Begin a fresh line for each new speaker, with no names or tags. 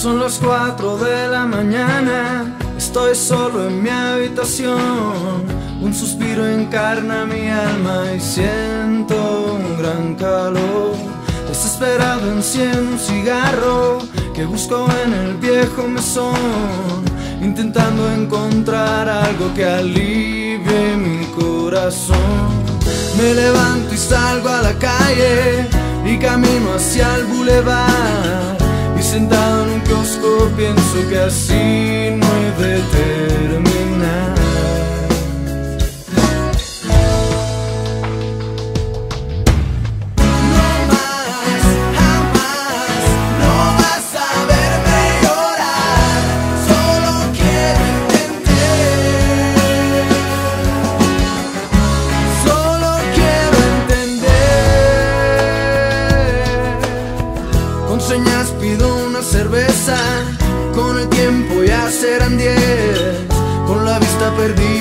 Son las 4 de la mañana, estoy solo en mi habitación. Un suspiro encarna mi alma y siento un gran calor. Desesperado enciendo un cigarro que busco en el viejo mesón, intentando encontrar algo que alivie mi corazón. Me levanto y salgo a la calle y camino hacia el bulevar. Y sentado en un kiosco pienso que así no he de terminar. No más, jamás, no vas a verme llorar. Solo quiero entender. Solo quiero entender. Con señas pido una cerveza, con el tiempo ya serán 10, con la vista perdida